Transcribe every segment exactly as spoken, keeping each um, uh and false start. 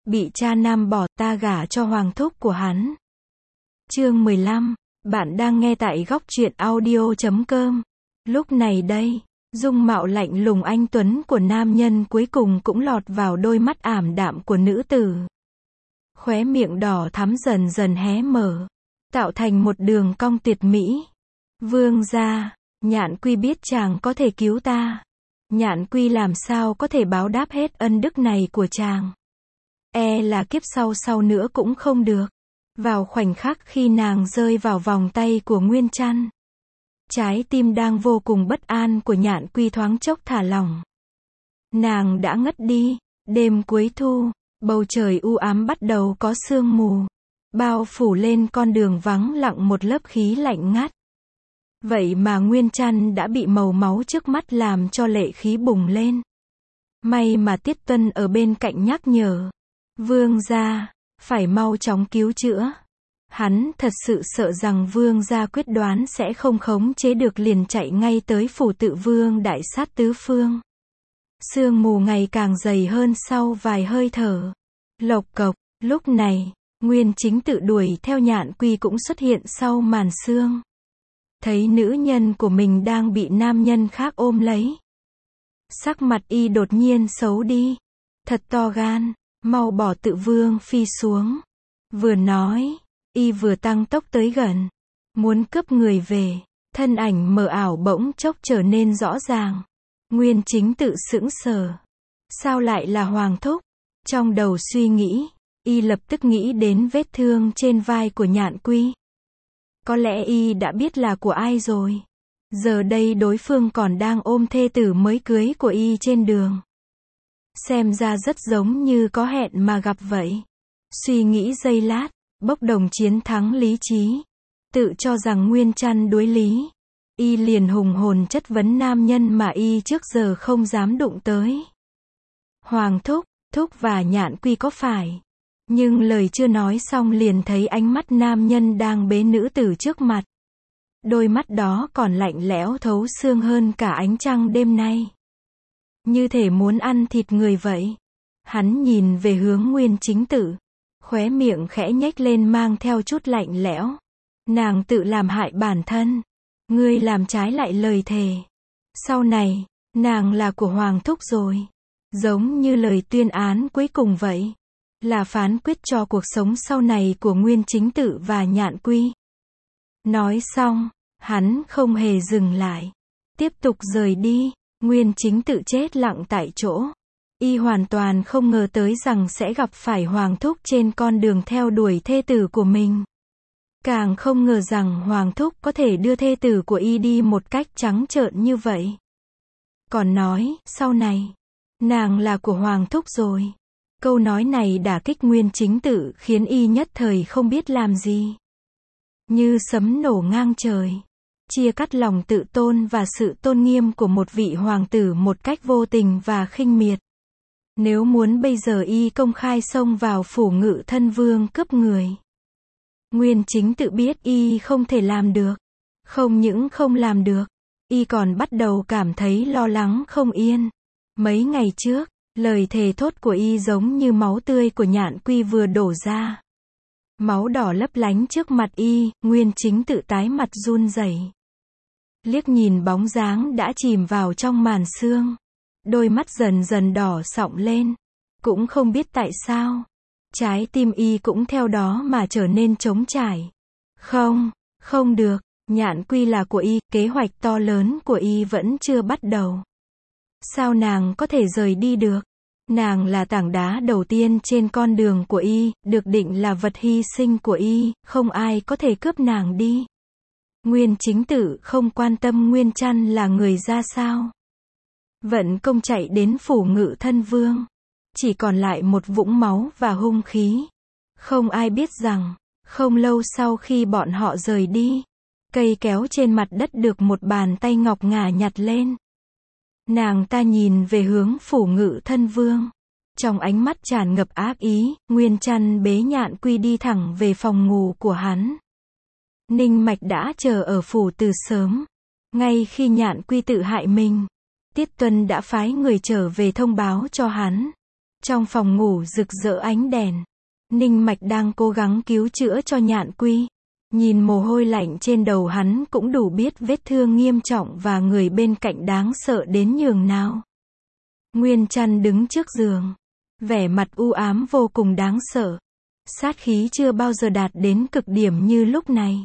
bị cha nam bỏ, ta gả cho hoàng thúc của hắn. Chương mười lăm, bạn đang nghe tại góc truyện audio chấm com. Lúc này đây, dung mạo lạnh lùng anh tuấn của nam nhân cuối cùng cũng lọt vào đôi mắt ảm đạm của nữ tử. Khóe miệng đỏ thắm dần dần hé mở, tạo thành một đường cong tuyệt mỹ. Vương gia, Nhạn Quy biết chàng có thể cứu ta. Nhạn Quy làm sao có thể báo đáp hết ân đức này của chàng. E là kiếp sau sau nữa cũng không được. Vào khoảnh khắc khi nàng rơi vào vòng tay của Nguyên Trăn, trái tim đang vô cùng bất an của Nhạn Quy thoáng chốc thả lỏng. Nàng đã ngất đi. Đêm cuối thu, bầu trời u ám bắt đầu có sương mù, bao phủ lên con đường vắng lặng một lớp khí lạnh ngắt. Vậy mà Nguyên Trăn đã bị màu máu trước mắt làm cho lệ khí bùng lên. May mà Tiết Tuân ở bên cạnh nhắc nhở. Vương gia, phải mau chóng cứu chữa. Hắn thật sự sợ rằng vương gia quyết đoán sẽ không khống chế được, liền chạy ngay tới phủ Tự Vương đại sát tứ phương. Sương mù ngày càng dày hơn sau vài hơi thở. Lộc cộc, lúc này, Nguyên Chính Tự đuổi theo Nhạn Quy cũng xuất hiện sau màn sương. Thấy nữ nhân của mình đang bị nam nhân khác ôm lấy, sắc mặt y đột nhiên xấu đi. Thật to gan, mau bỏ Tự Vương phi xuống. Vừa nói, y vừa tăng tốc tới gần, muốn cướp người về. Thân ảnh mờ ảo bỗng chốc trở nên rõ ràng. Nguyên Chính Tự sững sờ. Sao lại là hoàng thúc? Trong đầu suy nghĩ, y lập tức nghĩ đến vết thương trên vai của Nhạn Quy. Có lẽ y đã biết là của ai rồi. Giờ đây đối phương còn đang ôm thê tử mới cưới của y trên đường. Xem ra rất giống như có hẹn mà gặp vậy. Suy nghĩ giây lát, bốc đồng chiến thắng lý trí. Tự cho rằng Nguyên Trăn đối lý. Y liền hùng hồn chất vấn nam nhân mà y trước giờ không dám đụng tới. Hoàng thúc, thúc và Nhạn Quy có phải? Nhưng lời chưa nói xong liền thấy ánh mắt nam nhân đang bế nữ tử trước mặt. Đôi mắt đó còn lạnh lẽo thấu xương hơn cả ánh trăng đêm nay. Như thể muốn ăn thịt người vậy. Hắn nhìn về hướng Nguyên Chính Tự, khóe miệng khẽ nhếch lên mang theo chút lạnh lẽo. Nàng tự làm hại bản thân. Ngươi làm trái lại lời thề. Sau này, nàng là của hoàng thúc rồi. Giống như lời tuyên án cuối cùng vậy. Là phán quyết cho cuộc sống sau này của Nguyên Chính Tự và Nhạn Quy. Nói xong, hắn không hề dừng lại. Tiếp tục rời đi. Nguyên Chính Tự chết lặng tại chỗ. Y hoàn toàn không ngờ tới rằng sẽ gặp phải hoàng thúc trên con đường theo đuổi thê tử của mình. Càng không ngờ rằng hoàng thúc có thể đưa thê tử của y đi một cách trắng trợn như vậy. Còn nói, sau này, nàng là của hoàng thúc rồi. Câu nói này đả kích Nguyên Chính Tự khiến y nhất thời không biết làm gì. Như sấm nổ ngang trời. Chia cắt lòng tự tôn và sự tôn nghiêm của một vị hoàng tử một cách vô tình và khinh miệt. Nếu muốn bây giờ y công khai xông vào phủ Ngự Thân Vương cướp người. Nguyên Chính Tự biết y không thể làm được. Không những không làm được, y còn bắt đầu cảm thấy lo lắng không yên. Mấy ngày trước, lời thề thốt của y giống như máu tươi của Nhạn Quy vừa đổ ra. Máu đỏ lấp lánh trước mặt y, Nguyên Chính Tự tái mặt run rẩy. Liếc nhìn bóng dáng đã chìm vào trong màn sương. Đôi mắt dần dần đỏ sọng lên. Cũng không biết tại sao. Trái tim y cũng theo đó mà trở nên trống trải. Không, không được, Nhạn Quy là của y, kế hoạch to lớn của y vẫn chưa bắt đầu. Sao nàng có thể rời đi được? Nàng là tảng đá đầu tiên trên con đường của y, được định là vật hy sinh của y, không ai có thể cướp nàng đi. Nguyên Chính Tự không quan tâm Nguyên Trăn là người ra sao. Vận công chạy đến phủ Ngự Thân Vương. Chỉ còn lại một vũng máu và hung khí. Không ai biết rằng, không lâu sau khi bọn họ rời đi, cây kéo trên mặt đất được một bàn tay ngọc ngà nhặt lên. Nàng ta nhìn về hướng phủ Ngự Thân Vương. Trong ánh mắt tràn ngập ác ý, Nguyên Trăn bế Nhạn Quy đi thẳng về phòng ngủ của hắn. Ninh Mạch đã chờ ở phủ từ sớm. Ngay khi Nhạn Quy tự hại mình, Tiết Tuân đã phái người trở về thông báo cho hắn. Trong phòng ngủ rực rỡ ánh đèn, Ninh Mạch đang cố gắng cứu chữa cho Nhạn Quy. Nhìn mồ hôi lạnh trên đầu hắn cũng đủ biết vết thương nghiêm trọng và người bên cạnh đáng sợ đến nhường nào. Nguyên Trăn đứng trước giường, vẻ mặt u ám vô cùng đáng sợ. Sát khí chưa bao giờ đạt đến cực điểm như lúc này.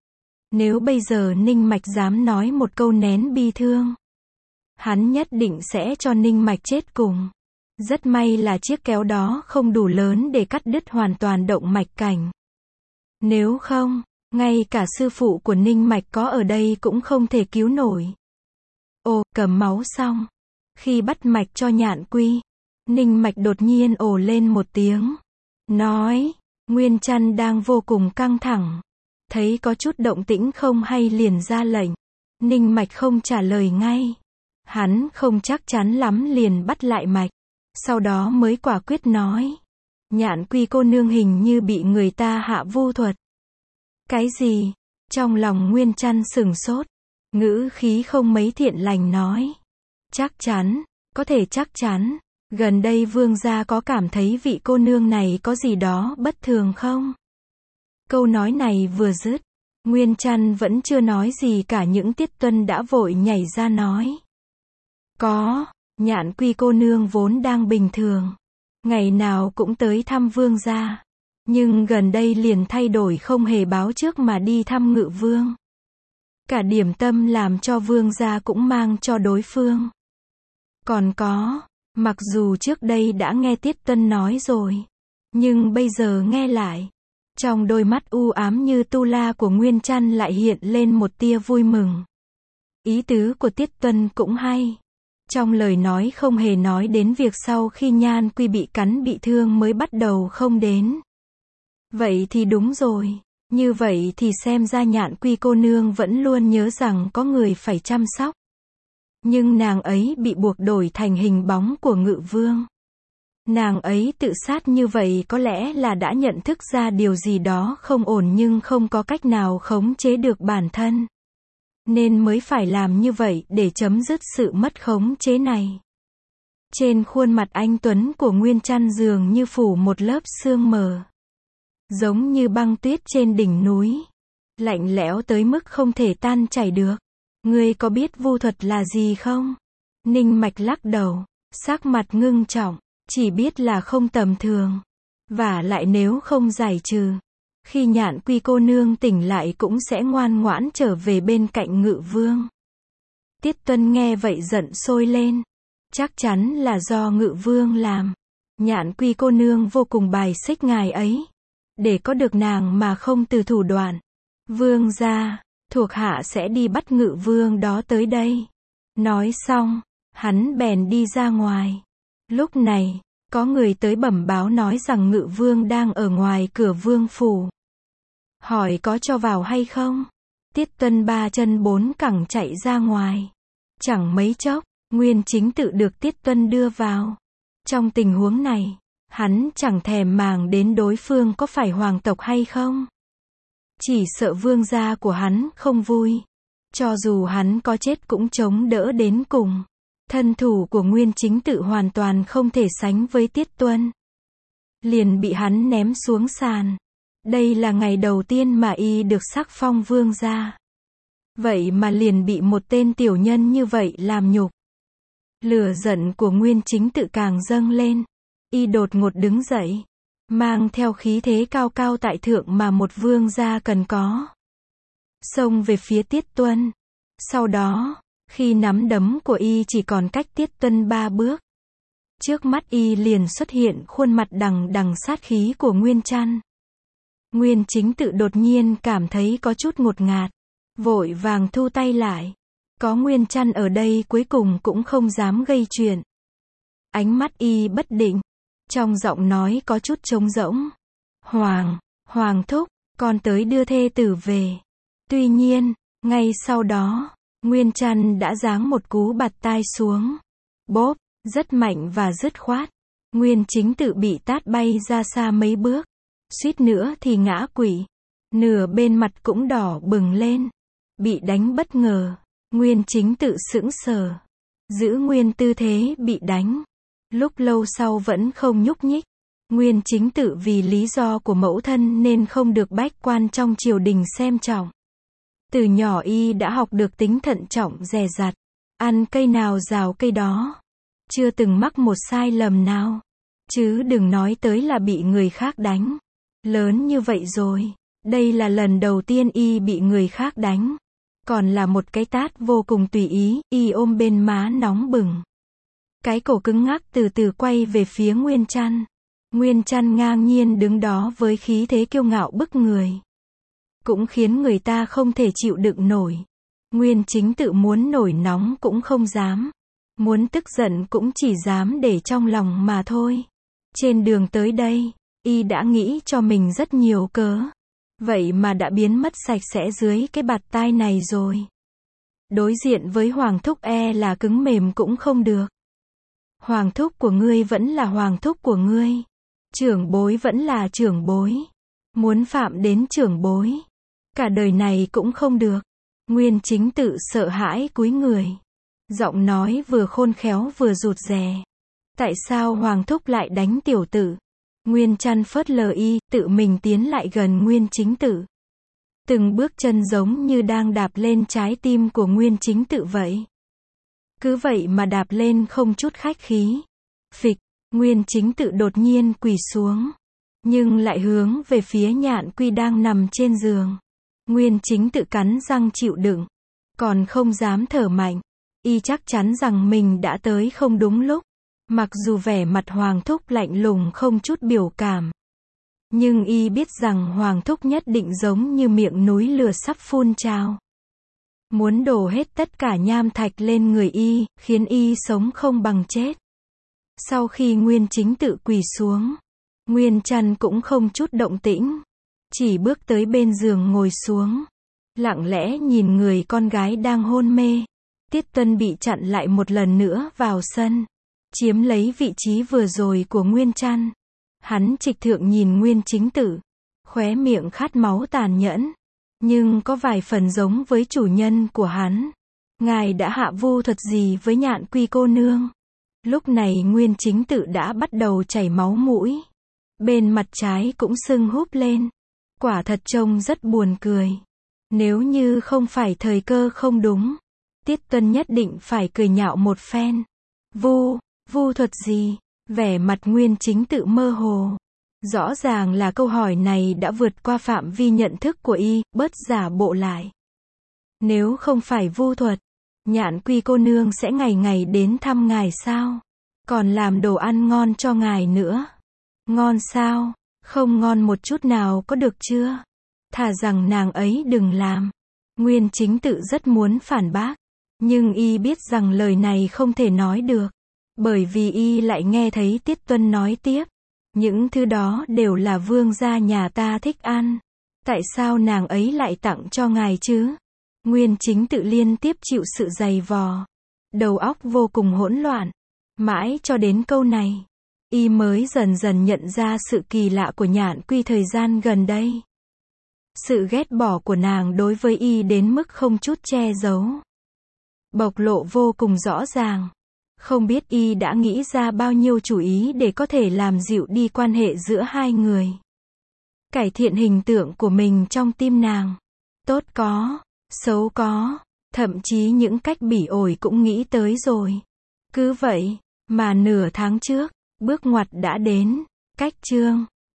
Nếu bây giờ Ninh Mạch dám nói một câu nén bi thương, hắn nhất định sẽ cho Ninh Mạch chết cùng. Rất may là chiếc kéo đó không đủ lớn để cắt đứt hoàn toàn động mạch cảnh. Nếu không, ngay cả sư phụ của Ninh Mạch có ở đây cũng không thể cứu nổi. Ồ, cầm máu xong. Khi bắt mạch cho Nhạn Quy, Ninh Mạch đột nhiên ồ lên một tiếng. Nói, Nguyên Trăn đang vô cùng căng thẳng. Thấy có chút động tĩnh không hay liền ra lệnh. Ninh Mạch không trả lời ngay. Hắn không chắc chắn lắm liền bắt lại mạch. Sau đó mới quả quyết nói. Nhạn Quy cô nương hình như bị người ta hạ vu thuật. Cái gì? Trong lòng Nguyên Trăn sửng sốt. Ngữ khí không mấy thiện lành nói. Chắc chắn, có thể chắc chắn. Gần đây vương gia có cảm thấy vị cô nương này có gì đó bất thường không? Câu nói này vừa dứt, Nguyên Trăn vẫn chưa nói gì cả, những Tiết Tuân đã vội nhảy ra nói. Có, Nhạn Quy cô nương vốn đang bình thường. Ngày nào cũng tới thăm vương gia. Nhưng gần đây liền thay đổi không hề báo trước mà đi thăm Ngự vương. Cả điểm tâm làm cho vương gia cũng mang cho đối phương. Còn có, mặc dù trước đây đã nghe Tiết Tuân nói rồi, nhưng bây giờ nghe lại, trong đôi mắt u ám như tu la của Nguyên Trăn lại hiện lên một tia vui mừng. Ý tứ của Tiết Tuân cũng hay. Trong lời nói không hề nói đến việc sau khi Nhan Quy bị cắn bị thương mới bắt đầu không đến. Vậy thì đúng rồi. Như vậy thì xem ra Nhạn Quy cô nương vẫn luôn nhớ rằng có người phải chăm sóc. Nhưng nàng ấy bị buộc đổi thành hình bóng của Ngự vương. Nàng ấy tự sát như vậy có lẽ là đã nhận thức ra điều gì đó không ổn nhưng không có cách nào khống chế được bản thân. Nên mới phải làm như vậy để chấm dứt sự mất khống chế này. Trên khuôn mặt anh tuấn của Nguyên Trăn dường như phủ một lớp sương mờ. Giống như băng tuyết trên đỉnh núi. Lạnh lẽo tới mức không thể tan chảy được. Ngươi có biết vu thuật là gì không? Ninh Mạch lắc đầu, sắc mặt ngưng trọng, chỉ biết là không tầm thường. Và lại nếu không giải trừ, khi Nhạn Quy cô nương tỉnh lại cũng sẽ ngoan ngoãn trở về bên cạnh Ngự vương. Tiết Tuân nghe vậy giận sôi lên. Chắc chắn là do Ngự vương làm. Nhạn Quy cô nương vô cùng bài xích ngài ấy. Để có được nàng mà không từ thủ đoạn. Vương gia, thuộc hạ sẽ đi bắt Ngự vương đó tới đây. Nói xong, hắn bèn đi ra ngoài. Lúc này, có người tới bẩm báo nói rằng Ngự vương đang ở ngoài cửa vương phủ. Hỏi có cho vào hay không? Tiết Tuân ba chân bốn cẳng chạy ra ngoài. Chẳng mấy chốc, Nguyên Chính Tự được Tiết Tuân đưa vào. Trong tình huống này, hắn chẳng thèm màng đến đối phương có phải hoàng tộc hay không. Chỉ sợ vương gia của hắn không vui. Cho dù hắn có chết cũng chống đỡ đến cùng. Thân thủ của Nguyên Chính Tự hoàn toàn không thể sánh với Tiết Tuân. Liền bị hắn ném xuống sàn. Đây là ngày đầu tiên mà y được sắc phong vương gia. Vậy mà liền bị một tên tiểu nhân như vậy làm nhục. Lửa giận của Nguyên Chính Tự càng dâng lên. Y đột ngột đứng dậy, mang theo khí thế cao cao tại thượng mà một vương gia cần có. Xông về phía Tiết Tuân. Sau đó, khi nắm đấm của y chỉ còn cách Tiết Tuân ba bước, trước mắt y liền xuất hiện khuôn mặt đằng đằng sát khí của Nguyên Trăn. Nguyên Chính Tự đột nhiên cảm thấy có chút ngột ngạt, vội vàng thu tay lại. Có Nguyên Trăn ở đây cuối cùng cũng không dám gây chuyện. Ánh mắt y bất định, trong giọng nói có chút trống rỗng. Hoàng, Hoàng thúc, con tới đưa thê tử về. Tuy nhiên, ngay sau đó, Nguyên Trăn đã giáng một cú bạt tai xuống. Bốp, rất mạnh và dứt khoát. Nguyên Chính Tự bị tát bay ra xa mấy bước. Suýt nữa thì ngã quỵ. Nửa bên mặt cũng đỏ bừng lên. Bị đánh bất ngờ, Nguyên Chính Tự sững sờ. Giữ nguyên tư thế bị đánh. Lúc lâu sau vẫn không nhúc nhích. Nguyên Chính Tự vì lý do của mẫu thân nên không được bách quan trong triều đình xem trọng. Từ nhỏ y đã học được tính thận trọng dè dặt, ăn cây nào rào cây đó, chưa từng mắc một sai lầm nào, chứ đừng nói tới là bị người khác đánh. Lớn như vậy rồi, đây là lần đầu tiên y bị người khác đánh, còn là một cái tát vô cùng tùy ý, y ôm bên má nóng bừng. Cái cổ cứng ngắc từ từ quay về phía Nguyên Trăn. Nguyên Trăn ngang nhiên đứng đó với khí thế kiêu ngạo bức người, cũng khiến người ta không thể chịu đựng nổi. Nguyên Chính Tự muốn nổi nóng cũng không dám, muốn tức giận cũng chỉ dám để trong lòng mà thôi. Trên đường tới đây, y đã nghĩ cho mình rất nhiều cớ, vậy mà đã biến mất sạch sẽ dưới cái bạt tai này rồi. Đối diện với Hoàng thúc e là cứng mềm cũng không được. Hoàng thúc của ngươi vẫn là hoàng thúc của ngươi, trưởng bối vẫn là trưởng bối, muốn phạm đến trưởng bối, cả đời này cũng không được. Nguyên Chính Tự sợ hãi cúi người, giọng nói vừa khôn khéo vừa rụt rè. Tại sao Hoàng thúc lại đánh tiểu tử? Nguyên Trăn phớt lờ y, tự mình tiến lại gần Nguyên Chính Tự. Từng bước chân giống như đang đạp lên trái tim của Nguyên Chính Tự vậy. Cứ vậy mà đạp lên không chút khách khí. Phịch, Nguyên Chính Tự đột nhiên quỳ xuống, nhưng lại hướng về phía Nhạn Quy đang nằm trên giường. Nguyên Chính Tự cắn răng chịu đựng, còn không dám thở mạnh. Y chắc chắn rằng mình đã tới không đúng lúc. Mặc dù vẻ mặt Hoàng thúc lạnh lùng không chút biểu cảm, nhưng y biết rằng Hoàng thúc nhất định giống như miệng núi lửa sắp phun trào, muốn đổ hết tất cả nham thạch lên người y, khiến y sống không bằng chết. Sau khi Nguyên Chính Tự quỳ xuống, Nguyên Trăn cũng không chút động tĩnh, chỉ bước tới bên giường ngồi xuống, lặng lẽ nhìn người con gái đang hôn mê. Tiết Tuân bị chặn lại một lần nữa vào sân, chiếm lấy vị trí vừa rồi của Nguyên Trăn. Hắn trịch thượng nhìn Nguyên Chính Tự, khóe miệng khát máu tàn nhẫn, nhưng có vài phần giống với chủ nhân của hắn. Ngài đã hạ vu thuật gì với Nhạn Quy cô nương? Lúc này Nguyên Chính Tự đã bắt đầu chảy máu mũi, bên mặt trái cũng sưng húp lên. Quả thật trông rất buồn cười. Nếu như không phải thời cơ không đúng, Tiết Tuân nhất định phải cười nhạo một phen. Vu, vu thuật gì? Vẻ mặt Nguyên Chính Tự mơ hồ. Rõ ràng là câu hỏi này đã vượt qua phạm vi nhận thức của y, bớt giả bộ lại. Nếu không phải vu thuật, Nhạn Quy cô nương sẽ ngày ngày đến thăm ngài sao? Còn làm đồ ăn ngon cho ngài nữa. Ngon sao? Không ngon một chút nào có được chưa? Thà rằng nàng ấy đừng làm. Nguyên Chính Tự rất muốn phản bác, nhưng y biết rằng lời này không thể nói được, bởi vì y lại nghe thấy Tiết Tuân nói tiếp. Những thứ đó đều là vương gia nhà ta thích ăn. Tại sao nàng ấy lại tặng cho ngài chứ? Nguyên Chính Tự liên tiếp chịu sự giày vò, đầu óc vô cùng hỗn loạn. Mãi cho đến câu này, y mới dần dần nhận ra sự kỳ lạ của Nhạn Quy thời gian gần đây. Sự ghét bỏ của nàng đối với y đến mức không chút che giấu, bộc lộ vô cùng rõ ràng. Không biết y đã nghĩ ra bao nhiêu chủ ý để có thể làm dịu đi quan hệ giữa hai người, cải thiện hình tượng của mình trong tim nàng. Tốt có, xấu có, thậm chí những cách bỉ ổi cũng nghĩ tới rồi. Cứ vậy mà nửa tháng trước, bước ngoặt đã đến. Cách chương